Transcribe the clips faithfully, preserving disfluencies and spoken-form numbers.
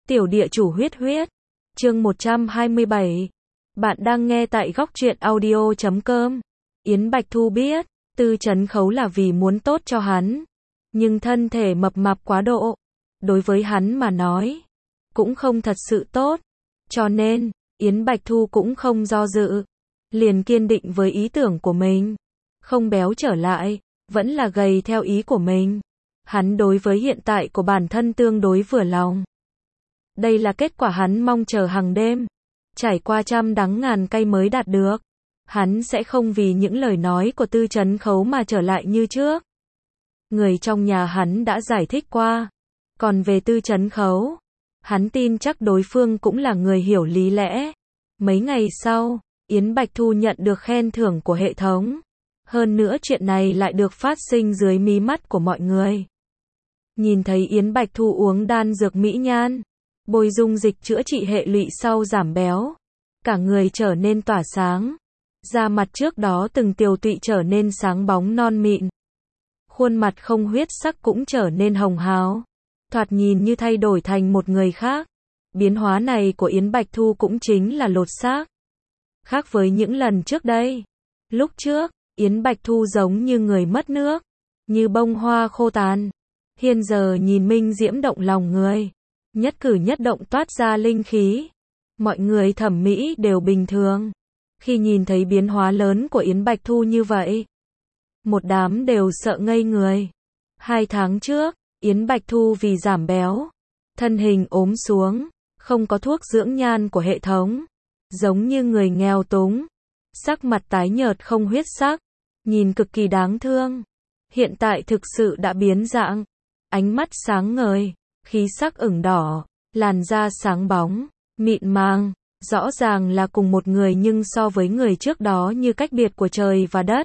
Tiểu địa chủ huyết huyết. Chương một trăm hai mươi bảy. Bạn đang nghe tại góc truyện audio chấm com. Yến Bạch Thu biết, Tư Chấn Khấu là vì muốn tốt cho hắn. Nhưng thân thể mập mạp quá độ, đối với hắn mà nói, cũng không thật sự tốt. Cho nên, Yến Bạch Thu cũng không do dự. Liền kiên định với ý tưởng của mình. Không béo trở lại, vẫn là gầy theo ý của mình. Hắn đối với hiện tại của bản thân tương đối vừa lòng. Đây là kết quả hắn mong chờ hàng đêm. Trải qua trăm đắng ngàn cay mới đạt được. Hắn sẽ không vì những lời nói của Tư Chấn Khấu mà trở lại như trước. Người trong nhà hắn đã giải thích qua. Còn về Tư Chấn Khấu, hắn tin chắc đối phương cũng là người hiểu lý lẽ. Mấy ngày sau, Yến Bạch Thu nhận được khen thưởng của hệ thống. Hơn nữa chuyện này lại được phát sinh dưới mí mắt của mọi người. Nhìn thấy Yến Bạch Thu uống đan dược mỹ nhan, bôi dung dịch chữa trị hệ lụy sau giảm béo. Cả người trở nên tỏa sáng. Da mặt trước đó từng tiều tụy trở nên sáng bóng non mịn. Khuôn mặt không huyết sắc cũng trở nên hồng hào. Thoạt nhìn như thay đổi thành một người khác. Biến hóa này của Yến Bạch Thu cũng chính là lột xác. Khác với những lần trước đây. Lúc trước, Yến Bạch Thu giống như người mất nước. Như bông hoa khô tàn. Hiện giờ nhìn minh diễm động lòng người. Nhất cử nhất động toát ra linh khí. Mọi người thẩm mỹ đều bình thường. Khi nhìn thấy biến hóa lớn của Yến Bạch Thu như vậy, một đám đều sợ ngây người. Hai tháng trước, Yến Bạch Thu vì giảm béo, thân hình ốm xuống, không có thuốc dưỡng nhan của hệ thống, giống như người nghèo túng, sắc mặt tái nhợt không huyết sắc, nhìn cực kỳ đáng thương. Hiện tại thực sự đã biến dạng, ánh mắt sáng ngời, khí sắc ửng đỏ, làn da sáng bóng, mịn màng, rõ ràng là cùng một người nhưng so với người trước đó như cách biệt của trời và đất.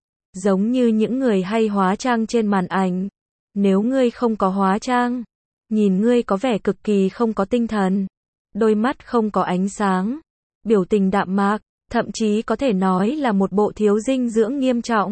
Giống như những người hay hóa trang trên màn ảnh. Nếu ngươi không có hóa trang, nhìn ngươi có vẻ cực kỳ không có tinh thần. Đôi mắt không có ánh sáng, biểu tình đạm mạc, thậm chí có thể nói là một bộ thiếu dinh dưỡng nghiêm trọng.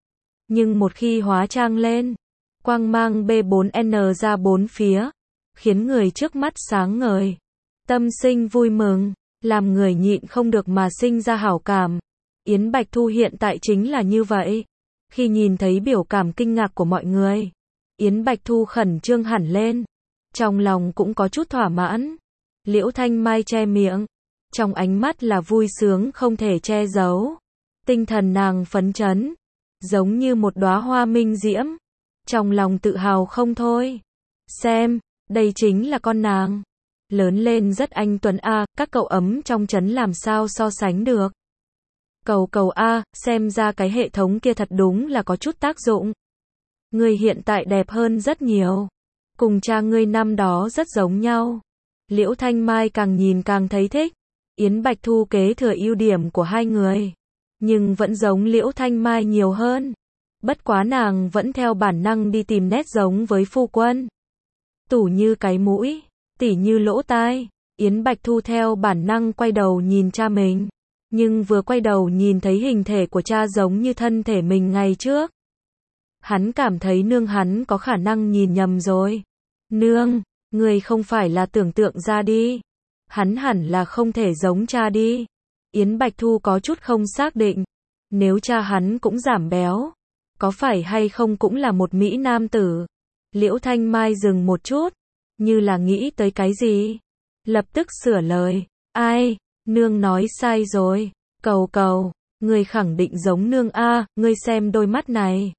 Nhưng một khi hóa trang lên, quang mang B bốn N ra bốn phía, khiến người trước mắt sáng ngời, tâm sinh vui mừng, làm người nhịn không được mà sinh ra hảo cảm. Yến Bạch Thu hiện tại chính là như vậy. Khi nhìn thấy biểu cảm kinh ngạc của mọi người, Yến Bạch Thu khẩn trương hẳn lên. Trong lòng cũng có chút thỏa mãn. Liễu Thanh Mai che miệng. Trong ánh mắt là vui sướng không thể che giấu. Tinh thần nàng phấn chấn, giống như một đóa hoa minh diễm. Trong lòng tự hào không thôi. Xem, đây chính là con nàng. Lớn lên rất anh tuấn a, các cậu ấm trong trấn làm sao so sánh được. Cầu cầu a, xem ra cái hệ thống kia thật đúng là có chút tác dụng. Ngươi hiện tại đẹp hơn rất nhiều. Cùng cha ngươi năm đó rất giống nhau. Liễu Thanh Mai càng nhìn càng thấy thích. Yến Bạch Thu kế thừa ưu điểm của hai người. Nhưng vẫn giống Liễu Thanh Mai nhiều hơn. Bất quá nàng vẫn theo bản năng đi tìm nét giống với phu quân. Tủ như cái mũi, tỉ như lỗ tai. Yến Bạch Thu theo bản năng quay đầu nhìn cha mình. Nhưng vừa quay đầu nhìn thấy hình thể của cha giống như thân thể mình ngày trước. Hắn cảm thấy nương hắn có khả năng nhìn nhầm rồi. Nương, người không phải là tưởng tượng ra đi. Hắn hẳn là không thể giống cha đi. Yến Bạch Thu có chút không xác định. Nếu cha hắn cũng giảm béo, có phải hay không cũng là một mỹ nam tử. Liễu Thanh Mai dừng một chút, như là nghĩ tới cái gì. Lập tức sửa lời. Ai? Nương nói sai rồi. Cầu cầu, người khẳng định giống nương a, ngươi xem đôi mắt này,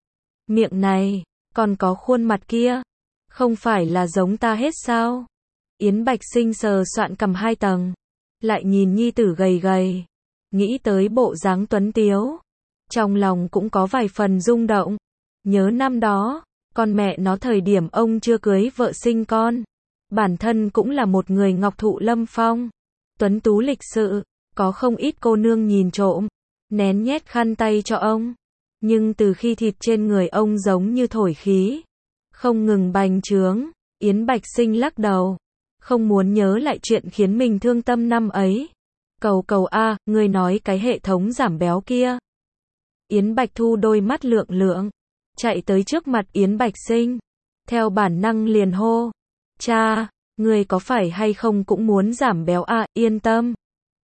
miệng này, còn có khuôn mặt kia, không phải là giống ta hết sao? Yến Bạch Sinh sờ soạn cầm hai tầng, lại nhìn nhi tử gầy gầy, nghĩ tới bộ dáng tuấn tiếu, trong lòng cũng có vài phần rung động. Nhớ năm đó, con mẹ nó thời điểm ông chưa cưới vợ sinh con, bản thân cũng là một người ngọc thụ lâm phong, tuấn tú lịch sự, có không ít cô nương nhìn trộm, nén nhét khăn tay cho ông. Nhưng từ khi thịt trên người ông giống như thổi khí, không ngừng bành trướng, Yến Bạch Sinh lắc đầu, không muốn nhớ lại chuyện khiến mình thương tâm năm ấy. Cầu cầu a, ngươi nói cái hệ thống giảm béo kia. Yến Bạch Thu đôi mắt lượng lượng, chạy tới trước mặt Yến Bạch Sinh, theo bản năng liền hô, cha, ngươi có phải hay không cũng muốn giảm béo à, yên tâm.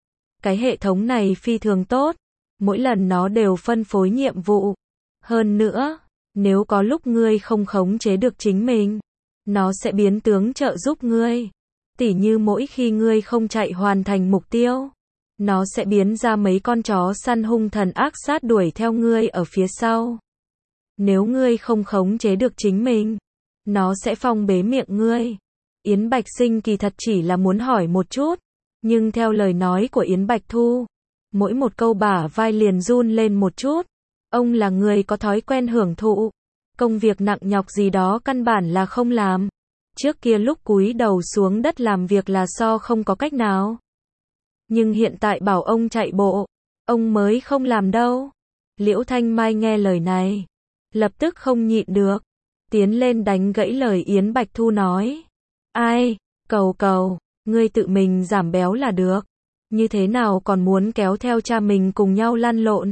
Cái hệ thống này phi thường tốt, mỗi lần nó đều phân phối nhiệm vụ. Hơn nữa, nếu có lúc ngươi không khống chế được chính mình, nó sẽ biến tướng trợ giúp ngươi. Tỉ như mỗi khi ngươi không chạy hoàn thành mục tiêu, nó sẽ biến ra mấy con chó săn hung thần ác sát đuổi theo ngươi ở phía sau. Nếu ngươi không khống chế được chính mình, nó sẽ phong bế miệng ngươi. Yến Bạch Sinh kỳ thật chỉ là muốn hỏi một chút, nhưng theo lời nói của Yến Bạch Thu, mỗi một câu bả vai liền run lên một chút. Ông là người có thói quen hưởng thụ, công việc nặng nhọc gì đó căn bản là không làm. Trước kia lúc cúi đầu xuống đất làm việc là do không có cách nào. Nhưng hiện tại bảo ông chạy bộ, ông mới không làm đâu. Liễu Thanh Mai nghe lời này, lập tức không nhịn được, tiến lên đánh gãy lời Yến Bạch Thu nói. Ai, cầu cầu, ngươi tự mình giảm béo là được, như thế nào còn muốn kéo theo cha mình cùng nhau lăn lộn.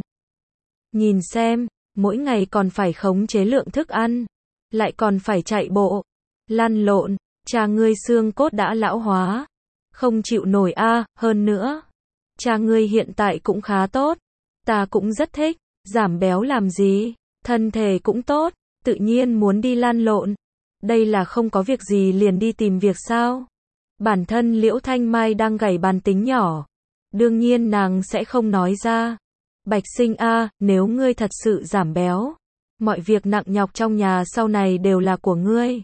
Nhìn xem, mỗi ngày còn phải khống chế lượng thức ăn, lại còn phải chạy bộ, lăn lộn, cha ngươi xương cốt đã lão hóa, không chịu nổi a, à, hơn nữa, cha ngươi hiện tại cũng khá tốt, ta cũng rất thích, giảm béo làm gì, thân thể cũng tốt, tự nhiên muốn đi lăn lộn. Đây là không có việc gì liền đi tìm việc sao? Bản thân Liễu Thanh Mai đang gảy bàn tính nhỏ, đương nhiên nàng sẽ không nói ra. Bạch Sinh a, à, nếu ngươi thật sự giảm béo, mọi việc nặng nhọc trong nhà sau này đều là của ngươi.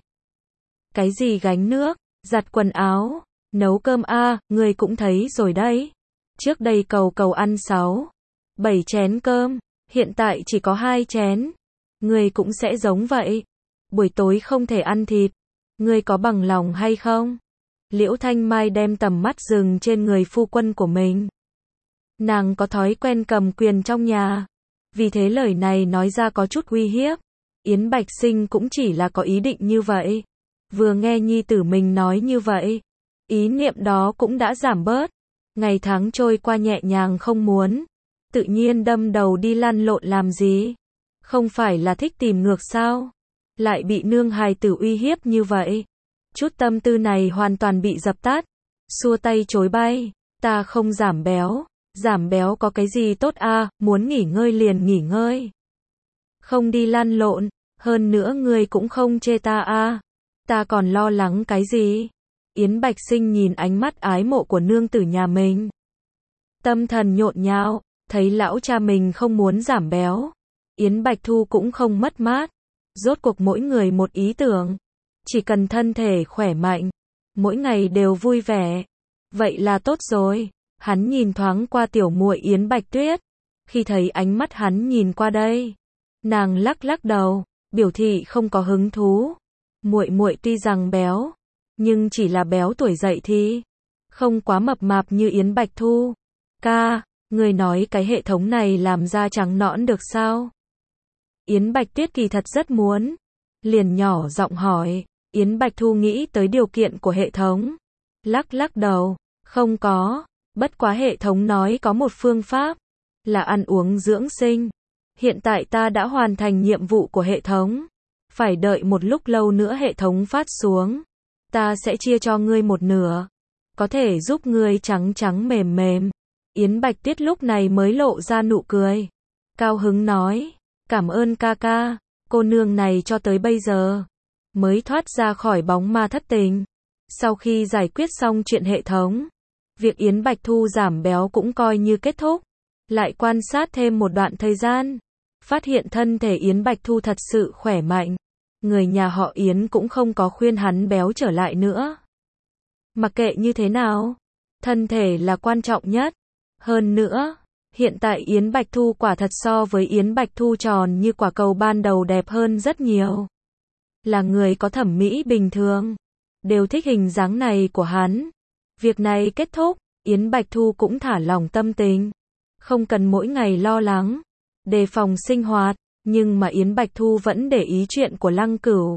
Cái gì gánh nước, giặt quần áo, nấu cơm a, à, ngươi cũng thấy rồi đấy. Trước đây cầu cầu ăn sáu, bảy chén cơm, hiện tại chỉ có hai chén. Ngươi cũng sẽ giống vậy. Buổi tối không thể ăn thịt, ngươi có bằng lòng hay không? Liễu Thanh Mai đem tầm mắt dừng trên người phu quân của mình. Nàng có thói quen cầm quyền trong nhà, vì thế lời này nói ra có chút uy hiếp. Yến Bạch Sinh cũng chỉ là có ý định như vậy. Vừa nghe nhi tử mình nói như vậy, ý niệm đó cũng đã giảm bớt. Ngày tháng trôi qua nhẹ nhàng không muốn, tự nhiên đâm đầu đi lăn lộn làm gì? Không phải là thích tìm ngược sao? Lại bị nương hài tử uy hiếp như vậy. Chút tâm tư này hoàn toàn bị dập tắt. Xua tay chối bay, ta không giảm béo. Giảm béo có cái gì tốt a, à, muốn nghỉ ngơi liền nghỉ ngơi. Không đi lăn lộn, hơn nữa ngươi cũng không chê ta a. À. Ta còn lo lắng cái gì? Yến Bạch Sinh nhìn ánh mắt ái mộ của nương tử nhà mình. Tâm thần nhộn nhạo, thấy lão cha mình không muốn giảm béo. Yến Bạch Thu cũng không mất mát. Rốt cuộc mỗi người một ý tưởng. Chỉ cần thân thể khỏe mạnh, mỗi ngày đều vui vẻ. Vậy là tốt rồi. Hắn nhìn thoáng qua tiểu muội Yến Bạch Tuyết. Khi thấy ánh mắt hắn nhìn qua đây, nàng lắc lắc đầu, biểu thị không có hứng thú. Muội muội tuy rằng béo, nhưng chỉ là béo tuổi dậy thì không quá mập mạp như Yến Bạch Thu. Ca, người nói cái hệ thống này làm da trắng nõn được sao? Yến Bạch Tuyết kỳ thật rất muốn, liền nhỏ giọng hỏi. Yến Bạch Thu nghĩ tới điều kiện của hệ thống, lắc lắc đầu, không có. Bất quá hệ thống nói có một phương pháp, là ăn uống dưỡng sinh. Hiện tại ta đã hoàn thành nhiệm vụ của hệ thống. Phải đợi một lúc lâu nữa hệ thống phát xuống. Ta sẽ chia cho ngươi một nửa. Có thể giúp ngươi trắng trắng mềm mềm. Yến Bạch Tuyết lúc này mới lộ ra nụ cười. Cao hứng nói, cảm ơn ca ca, cô nương này cho tới bây giờ mới thoát ra khỏi bóng ma thất tình. Sau khi giải quyết xong chuyện hệ thống, việc Yến Bạch Thu giảm béo cũng coi như kết thúc. Lại quan sát thêm một đoạn thời gian, phát hiện thân thể Yến Bạch Thu thật sự khỏe mạnh. Người nhà họ Yến cũng không có khuyên hắn béo trở lại nữa. Mặc kệ như thế nào, thân thể là quan trọng nhất. Hơn nữa, hiện tại Yến Bạch Thu quả thật so với Yến Bạch Thu tròn như quả cầu ban đầu đẹp hơn rất nhiều. Là người có thẩm mỹ bình thường, đều thích hình dáng này của hắn. Việc này kết thúc, Yến Bạch Thu cũng thả lỏng tâm tình. Không cần mỗi ngày lo lắng, đề phòng sinh hoạt, nhưng mà Yến Bạch Thu vẫn để ý chuyện của Lăng Cửu.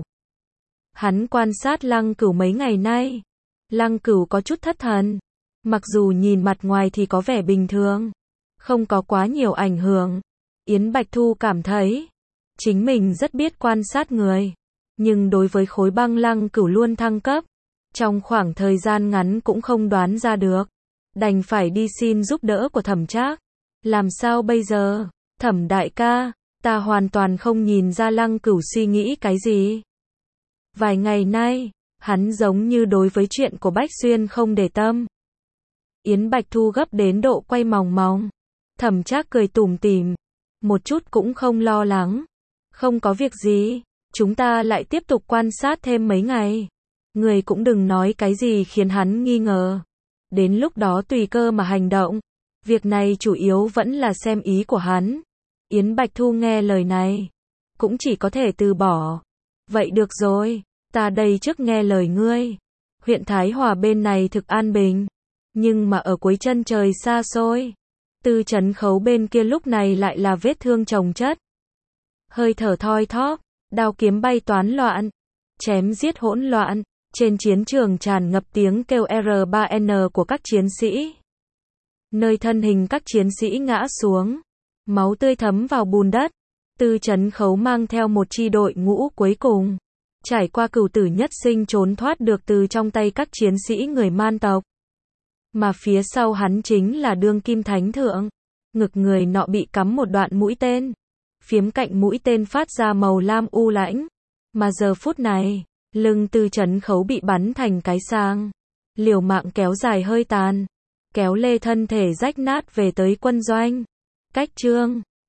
Hắn quan sát Lăng Cửu mấy ngày nay. Lăng Cửu có chút thất thần. Mặc dù nhìn mặt ngoài thì có vẻ bình thường, không có quá nhiều ảnh hưởng. Yến Bạch Thu cảm thấy, chính mình rất biết quan sát người. Nhưng đối với khối băng Lăng Cửu luôn thăng cấp. Trong khoảng thời gian ngắn cũng không đoán ra được. Đành phải đi xin giúp đỡ của Thẩm Trác. Làm sao bây giờ? Thẩm đại ca, ta hoàn toàn không nhìn ra Lăng Cửu suy nghĩ cái gì. Vài ngày nay, hắn giống như đối với chuyện của Bách Xuyên không để tâm. Yến Bạch Thu gấp đến độ quay mòng mòng. Thẩm Trác cười tủm tỉm, một chút cũng không lo lắng. Không có việc gì, chúng ta lại tiếp tục quan sát thêm mấy ngày. Người cũng đừng nói cái gì khiến hắn nghi ngờ. Đến lúc đó tùy cơ mà hành động. Việc này chủ yếu vẫn là xem ý của hắn. Yến Bạch Thu nghe lời này, cũng chỉ có thể từ bỏ. Vậy được rồi, ta đây trước nghe lời ngươi. Huyện Thái Hòa bên này thực an bình, nhưng mà ở cuối chân trời xa xôi, Tư Trấn Khấu bên kia lúc này lại là vết thương chồng chất. Hơi thở thoi thóp, đao kiếm bay toán loạn, chém giết hỗn loạn, trên chiến trường tràn ngập tiếng kêu R ba N của các chiến sĩ. Nơi thân hình các chiến sĩ ngã xuống, máu tươi thấm vào bùn đất. Tư Trấn Khấu mang theo một chi đội ngũ cuối cùng, trải qua cửu tử nhất sinh trốn thoát được từ trong tay các chiến sĩ người Man tộc. Mà phía sau hắn chính là đương kim thánh thượng. Ngực người nọ bị cắm một đoạn mũi tên. Phiếm cạnh mũi tên phát ra màu lam u lãnh. Mà giờ phút này, lưng Tư Trấn Khấu bị bắn thành cái sang. Liều mạng kéo dài hơi tàn, kéo lê thân thể rách nát về tới quân doanh. Cách chương